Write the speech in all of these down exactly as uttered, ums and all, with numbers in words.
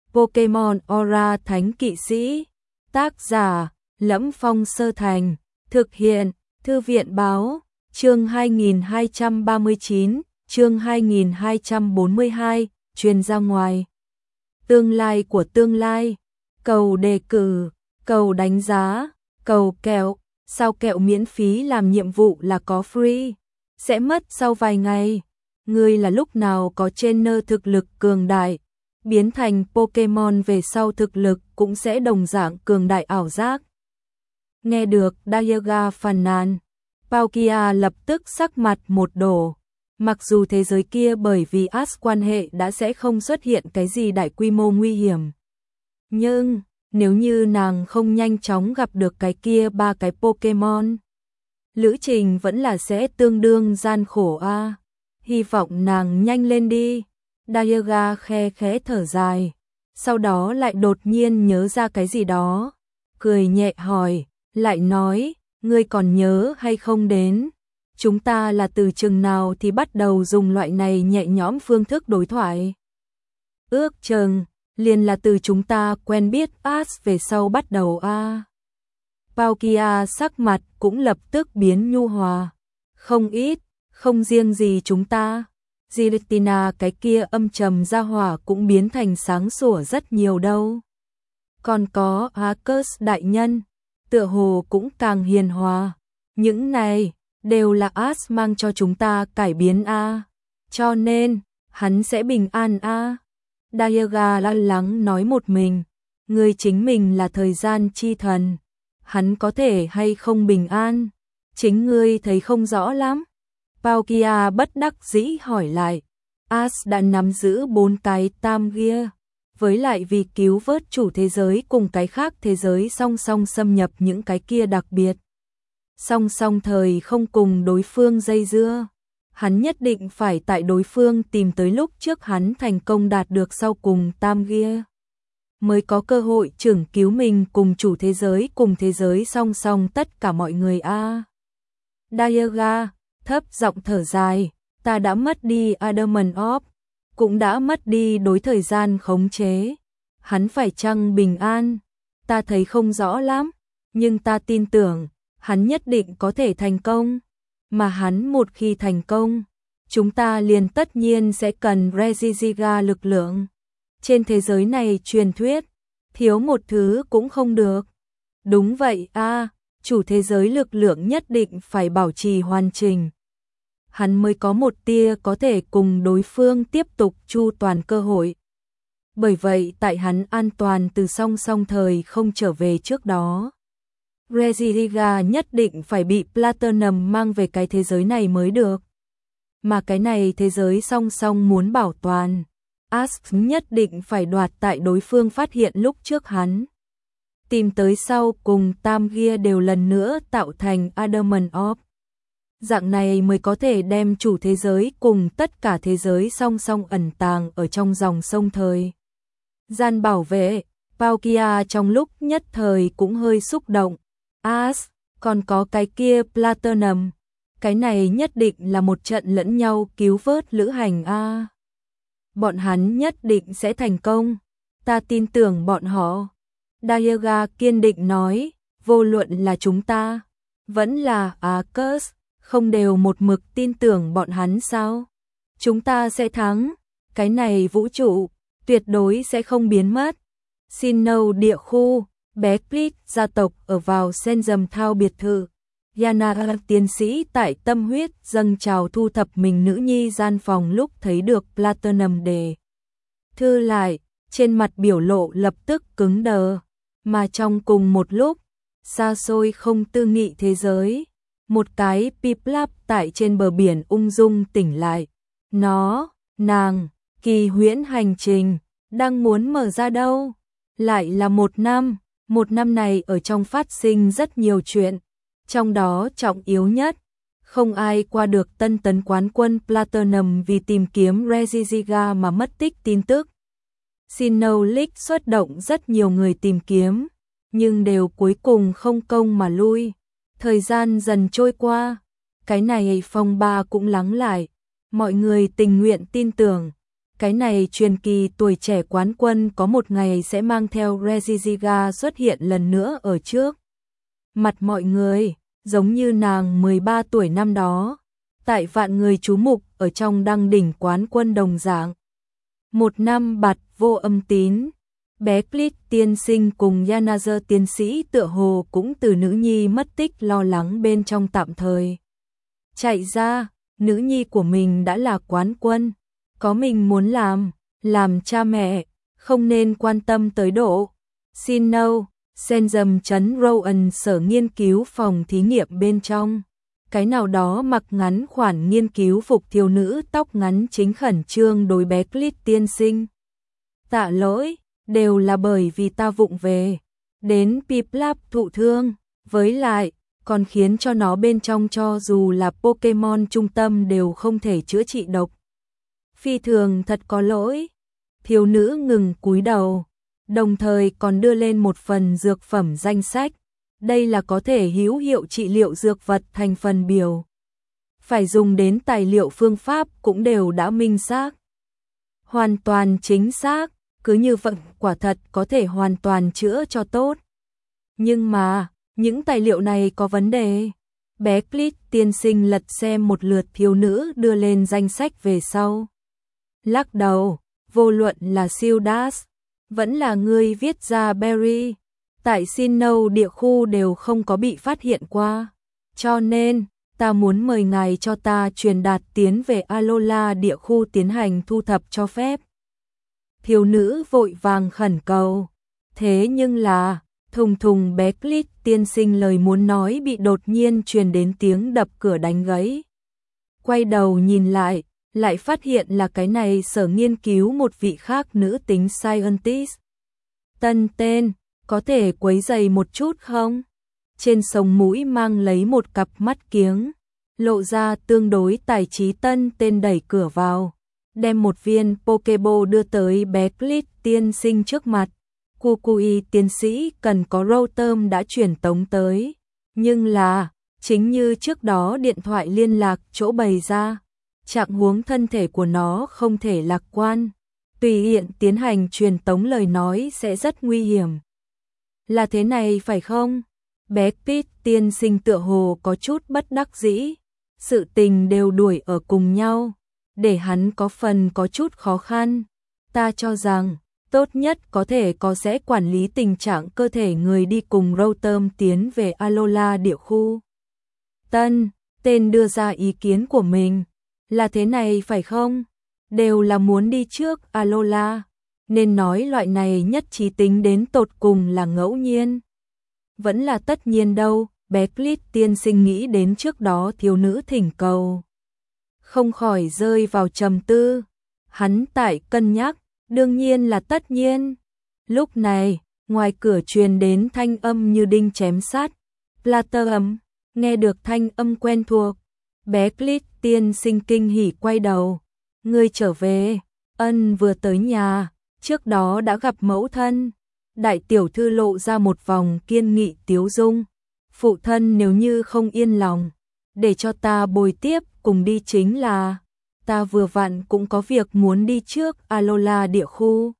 Pokemon Aura Thánh Kỵ Sĩ. Tác giả: Lẫm Phong Sơ Thành. Thực hiện: Thư viện Báo. Chương hai nghìn hai trăm ba mươi chín, chương hai nghìn hai trăm bốn mươi hai, truyền ra ngoài. Tương lai của tương lai. Cầu đề cử, cầu đánh giá, cầu kẹo. Sao kẹo miễn phí làm nhiệm vụ là có free, sẽ mất sau vài ngày. Ngươi là lúc nào có trainer thực lực cường đại, biến thành Pokemon về sau thực lực cũng sẽ đồng dạng cường đại ảo giác. Nghe được Dialga phàn nàn, Palkia lập tức sắc mặt một đổ. Mặc dù thế giới kia bởi vì Ash quan hệ đã sẽ không xuất hiện cái gì đại quy mô nguy hiểm, nhưng nếu như nàng không nhanh chóng gặp được cái kia ba cái Pokemon, lữ trình vẫn là sẽ tương đương gian khổ a. À. Hy vọng nàng nhanh lên đi. Dialga khe khẽ thở dài, sau đó lại đột nhiên nhớ ra cái gì đó, cười nhẹ hỏi, lại nói, ngươi còn nhớ hay không đến? Chúng ta là từ chừng nào thì bắt đầu dùng loại này nhẹ nhõm phương thức đối thoại? Ước chừng liền là từ chúng ta quen biết Ash về sau bắt đầu a. À. Palkia sắc mặt cũng lập tức biến nhu hòa. Không ít, không riêng gì chúng ta. Giratina cái kia âm trầm ra hỏa cũng biến thành sáng sủa rất nhiều đâu. Còn có Arcus đại nhân, tựa hồ cũng càng hiền hòa. Những này đều là Ash mang cho chúng ta cải biến a. À. Cho nên, hắn sẽ bình an a. À. Dialga lo lắng nói một mình, ngươi chính mình là thời gian chi thần, hắn có thể hay không bình an, chính ngươi thấy không rõ lắm. Palkia bất đắc dĩ hỏi lại, Ash đã nắm giữ bốn cái tam gear, với lại vì cứu vớt chủ thế giới cùng cái khác thế giới song song xâm nhập những cái kia đặc biệt. Song song thời không cùng đối phương dây dưa. Hắn nhất định phải tại đối phương tìm tới lúc trước hắn thành công đạt được sau cùng tam gear, mới có cơ hội trưởng cứu mình cùng chủ thế giới cùng thế giới song song tất cả mọi người a. À. Dialga thấp giọng thở dài, ta đã mất đi Adamant Orb, cũng đã mất đi đối thời gian khống chế. Hắn phải chăng bình an? Ta thấy không rõ lắm, nhưng ta tin tưởng, hắn nhất định có thể thành công. Mà hắn một khi thành công, chúng ta liền tất nhiên sẽ cần Regigiga lực lượng. Trên thế giới này truyền thuyết, thiếu một thứ cũng không được. Đúng vậy a, à, chủ thế giới lực lượng nhất định phải bảo trì hoàn chỉnh. Hắn mới có một tia có thể cùng đối phương tiếp tục chu toàn cơ hội. Bởi vậy tại hắn an toàn từ song song thời không trở về trước đó, Regigiga nhất định phải bị Platinum mang về cái thế giới này mới được. Mà cái này thế giới song song muốn bảo toàn, Ash nhất định phải đoạt tại đối phương phát hiện lúc trước hắn. Tìm tới sau cùng tam gear đều lần nữa tạo thành Adamant Orb. Dạng này mới có thể đem chủ thế giới cùng tất cả thế giới song song ẩn tàng ở trong dòng sông thời gian bảo vệ. Palkia trong lúc nhất thời cũng hơi xúc động. Ash, còn có cái kia Platinum, cái này nhất định là một trận lẫn nhau cứu vớt lữ hành a. À. Bọn hắn nhất định sẽ thành công, ta tin tưởng bọn họ. Dialga kiên định nói, vô luận là chúng ta, vẫn là Arcus, không đều một mực tin tưởng bọn hắn sao? Chúng ta sẽ thắng, cái này vũ trụ tuyệt đối sẽ không biến mất. Sinnoh địa khu, bé Click gia tộc ở vào Senzam Thao biệt thự. Yana tiến sĩ tại tâm huyết dâng trào thu thập mình nữ nhi gian phòng lúc thấy được Platinum đề thư lại, trên mặt biểu lộ lập tức cứng đờ. Mà trong cùng một lúc, xa xôi không tư nghị thế giới, một cái Piplup tại trên bờ biển ung dung tỉnh lại. Nó, nàng, kỳ huyễn hành trình, đang muốn mở ra đâu? Lại là một năm, một năm này ở trong phát sinh rất nhiều chuyện, trong đó trọng yếu nhất, không ai qua được tân tấn quán quân Platinum vì tìm kiếm Regigiga mà mất tích tin tức. Sinnoh League xuất động rất nhiều người tìm kiếm, nhưng đều cuối cùng không công mà lui. Thời gian dần trôi qua, cái này phong ba cũng lắng lại, mọi người tình nguyện tin tưởng, Cái này truyền kỳ tuổi trẻ quán quân có một ngày sẽ mang theo Regigiga xuất hiện lần nữa ở trước mặt mọi người, giống như nàng mười ba tuổi năm đó, tại vạn người chú mục ở trong đăng đỉnh quán quân đồng dạng. Một năm bạt vô âm tín, bé Clit tiên sinh cùng Yanazer tiến sĩ tựa hồ cũng từ nữ nhi mất tích lo lắng bên trong tạm thời chạy ra, nữ nhi của mình đã là quán quân, có mình muốn làm, làm cha mẹ, không nên quan tâm tới độ. Xin no, Senzum chấn Rowan sở nghiên cứu phòng thí nghiệm bên trong. Cái nào đó mặc ngắn khoản nghiên cứu phục thiếu nữ tóc ngắn chính khẩn trương đối bé Clit tiên sinh. Tạ lỗi, đều là bởi vì ta vụng về, đến Piplap thụ thương, với lại, còn khiến cho nó bên trong cho dù là Pokemon trung tâm đều không thể chữa trị độc. Phi thường thật có lỗi. Thiếu nữ ngừng cúi đầu, đồng thời còn đưa lên một phần dược phẩm danh sách. Đây là có thể hữu hiệu trị liệu dược vật thành phần biểu. Phải dùng đến tài liệu phương pháp cũng đều đã minh xác. Hoàn toàn chính xác, cứ như vậy quả thật có thể hoàn toàn chữa cho tốt. Nhưng mà, những tài liệu này có vấn đề. Bé Clit tiên sinh lật xem một lượt thiếu nữ đưa lên danh sách về sau. Lắc đầu, vô luận là Sildas, vẫn là người viết ra Berry, tại Sinnoh địa khu đều không có bị phát hiện qua. Cho nên, ta muốn mời ngài cho ta truyền đạt tiến về Alola địa khu tiến hành thu thập cho phép. Thiếu nữ vội vàng khẩn cầu. Thế nhưng là, thùng thùng bé Clit tiên sinh lời muốn nói bị đột nhiên truyền đến tiếng đập cửa đánh gãy. Quay đầu nhìn lại, lại phát hiện là cái này sở nghiên cứu một vị khác nữ tính scientist. Tân tên, có thể quấy giày một chút không? Trên sống mũi mang lấy một cặp mắt kiếng, lộ ra tương đối tài trí tân tên đẩy cửa vào, đem một viên Pokeball đưa tới bé Clit tiên sinh trước mặt. Kukui tiến sĩ cần có Rotom đã truyền tống tới, nhưng là, chính như trước đó điện thoại liên lạc chỗ bày ra, trạng huống thân thể của nó không thể lạc quan, tùy hiện tiến hành truyền tống lời nói sẽ rất nguy hiểm. Là thế này phải không? Bé Pete tiên sinh tựa hồ có chút bất đắc dĩ, sự tình đều đuổi ở cùng nhau, để hắn có phần có chút khó khăn. Ta cho rằng, tốt nhất có thể có sẽ quản lý tình trạng cơ thể người đi cùng Rotom tiến về Alola địa khu. Tân, tên đưa ra ý kiến của mình, là thế này phải không? Đều là muốn đi trước Alola, nên nói loại này nhất trí tính đến tột cùng là ngẫu nhiên. Vẫn là tất nhiên đâu, bé Clit tiên sinh nghĩ đến trước đó thiếu nữ thỉnh cầu. Không khỏi rơi vào trầm tư, hắn tại cân nhắc, đương nhiên là tất nhiên. Lúc này, ngoài cửa truyền đến thanh âm như đinh chém sát. Platerum, nghe được thanh âm quen thuộc. Bé Clit tiên sinh kinh hỉ quay đầu. Ngươi trở về, ân vừa tới nhà, trước đó đã gặp mẫu thân. Đại tiểu thư lộ ra một vòng kiên nghị tiếu dung. Phụ thân nếu như không yên lòng, để cho ta bồi tiếp cùng đi chính là... Ta vừa vặn cũng có việc muốn đi trước Alola địa khu.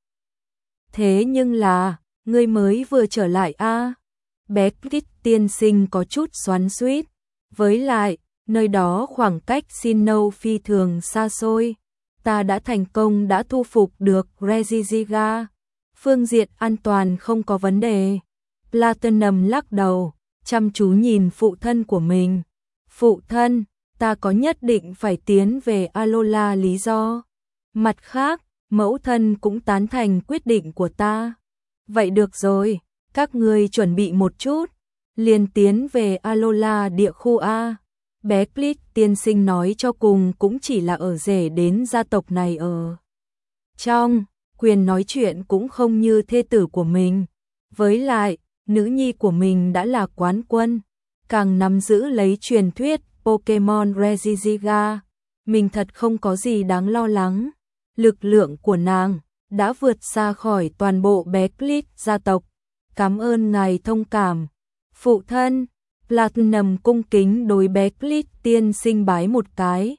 Thế nhưng là, ngươi mới vừa trở lại a à? Bé Clit tiên sinh có chút xoắn xuýt. Với lại, nơi đó khoảng cách Sinnoh phi thường xa xôi. Ta đã thành công đã thu phục được Regigiga. Phương diện an toàn không có vấn đề. Platinum lắc đầu, chăm chú nhìn phụ thân của mình. Phụ thân, ta có nhất định phải tiến về Alola lý do. Mặt khác, mẫu thân cũng tán thành quyết định của ta. Vậy được rồi, các ngươi chuẩn bị một chút, liền tiến về Alola địa khu A. Bé Clit tiên sinh nói cho cùng cũng chỉ là ở rể đến gia tộc này ở. Trong, quyền nói chuyện cũng không như thê tử của mình. Với lại, nữ nhi của mình đã là quán quân, càng nắm giữ lấy truyền thuyết Pokemon Regigiga, mình thật không có gì đáng lo lắng. Lực lượng của nàng đã vượt xa khỏi toàn bộ bé Clit gia tộc. Cảm ơn ngài thông cảm. Phụ thân, Platinum cung kính đối bé Clit tiên sinh bái một cái.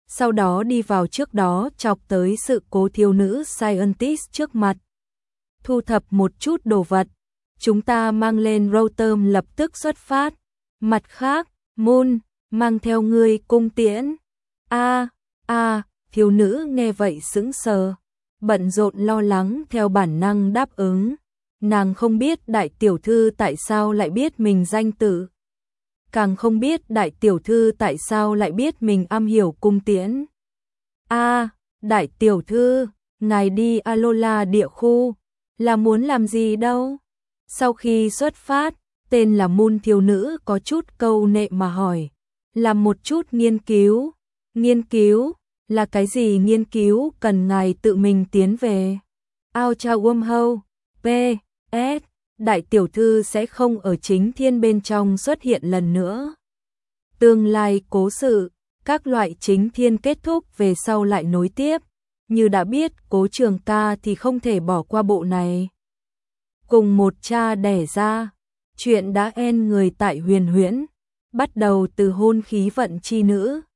sau đó đi vào trước đó chọc tới sự cố thiếu nữ scientist trước mặt. Thu thập một chút đồ vật, chúng ta mang lên Rotom lập tức xuất phát. Mặt khác, Moon, mang theo ngươi cung tiễn. A, a, thiếu nữ nghe vậy sững sờ, bận rộn lo lắng theo bản năng đáp ứng. Nàng không biết đại tiểu thư tại sao lại biết mình danh tự. Càng không biết đại tiểu thư tại sao lại biết mình am hiểu cung tiễn. A, đại tiểu thư, ngài đi Alola địa khu, là muốn làm gì đâu? Sau khi xuất phát, tên là Moon thiếu nữ có chút câu nệ mà hỏi. Làm một chút nghiên cứu. Nghiên cứu? Là cái gì nghiên cứu cần ngài tự mình tiến về? Ao cha Wormhole. P. S. Đại tiểu thư sẽ không ở chính thiên bên trong xuất hiện lần nữa. Tương lai cố sự, các loại chính thiên kết thúc về sau lại nối tiếp. Như đã biết Cố Trường Ca thì không thể bỏ qua bộ này. Cùng một cha đẻ ra, chuyện đã end người tại Huyền Huyễn, bắt đầu từ hôn khí vận chi nữ.